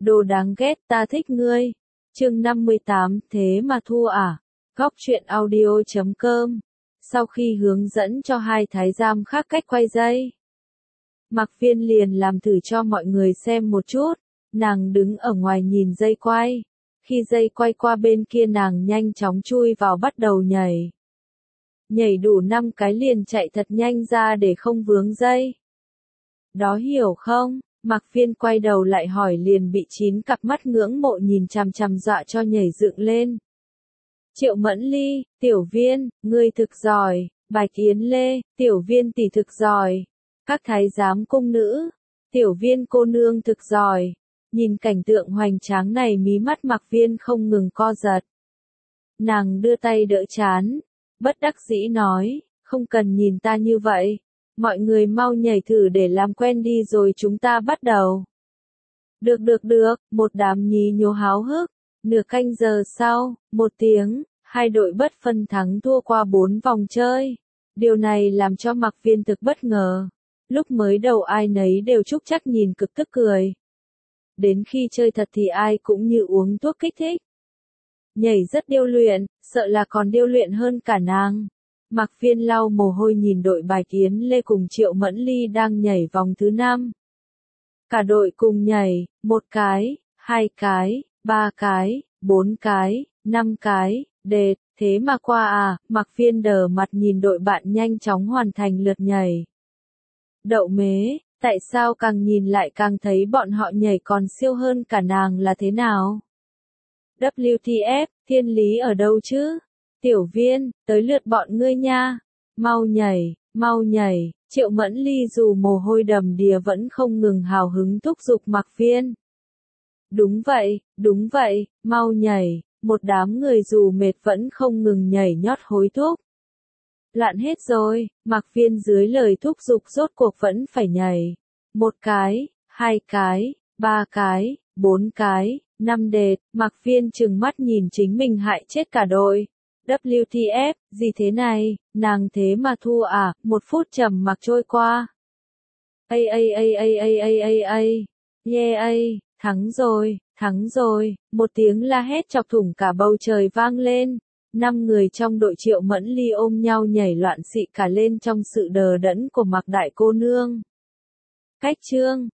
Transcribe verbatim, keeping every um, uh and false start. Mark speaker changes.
Speaker 1: Đồ đáng ghét, ta thích ngươi. Chương năm mươi tám, thế mà thua à? Góc truyện audio chấm com. Sau khi hướng dẫn cho hai thái giám khác cách quay dây, Mạc Viên liền làm thử cho mọi người xem một chút. Nàng đứng ở ngoài nhìn dây quay. Khi dây quay qua bên kia nàng nhanh chóng chui vào bắt đầu nhảy. Nhảy đủ năm cái liền chạy thật nhanh ra để không vướng dây. Đó hiểu không? Mạc Viên quay đầu lại hỏi liền bị chín cặp mắt ngưỡng mộ nhìn chằm chằm dọa cho nhảy dựng lên. Triệu Mẫn Ly, Tiểu Viên, ngươi thực giỏi. Bạch Yến Lê, Tiểu Viên tỷ thực giỏi. Các thái giám cung nữ, Tiểu Viên cô nương thực giỏi. Nhìn cảnh tượng hoành tráng này mí mắt Mạc Viên không ngừng co giật. Nàng đưa tay đỡ trán, bất đắc dĩ nói, không cần nhìn ta như vậy. Mọi người mau nhảy thử để làm quen đi rồi chúng ta bắt đầu. Được được được, một đám nhí nhố háo hức. Nửa canh giờ sau, một tiếng, hai đội bất phân thắng thua qua bốn vòng chơi. Điều này làm cho Mạc Viên thực bất ngờ. Lúc mới đầu ai nấy đều chúc chắc nhìn cực tức cười. Đến khi chơi thật thì ai cũng như uống thuốc kích thích. Nhảy rất điêu luyện, sợ là còn điêu luyện hơn cả nàng. Mạc Viên lau mồ hôi nhìn đội Bạch Yến Lê cùng Triệu Mẫn Ly đang nhảy vòng thứ năm. Cả đội cùng nhảy, một cái, hai cái, ba cái, bốn cái, năm cái, đệt, thế mà qua à, Mạc Viên đờ mặt nhìn đội bạn nhanh chóng hoàn thành lượt nhảy. Đậu mế, tại sao càng nhìn lại càng thấy bọn họ nhảy còn siêu hơn cả nàng là thế nào? vê kép tê ép, thiên lý ở đâu chứ? Tiểu Viên, tới lượt bọn ngươi nha. Mau nhảy, mau nhảy, Triệu Mẫn Ly dù mồ hôi đầm đìa vẫn không ngừng hào hứng thúc giục Mạc Viên. Đúng vậy, đúng vậy, mau nhảy, một đám người dù mệt vẫn không ngừng nhảy nhót hối thúc. Lạn hết rồi, Mạc Viên dưới lời thúc giục rốt cuộc vẫn phải nhảy. Một cái, hai cái, ba cái, bốn cái, năm đệt, Mạc Viên trừng mắt nhìn chính mình hại chết cả đội. vê kép tê ép, gì thế này, nàng thế mà thua à, một phút trầm mặc trôi qua. Ây ây ây ây ây ây ây ây, yeah ây, thắng rồi, thắng rồi, một tiếng la hét chọc thủng cả bầu trời vang lên. Năm người trong đội Triệu Mẫn Ly ôm nhau nhảy loạn xị cả lên trong sự đờ đẫn của Mạc Đại cô nương. Cách chương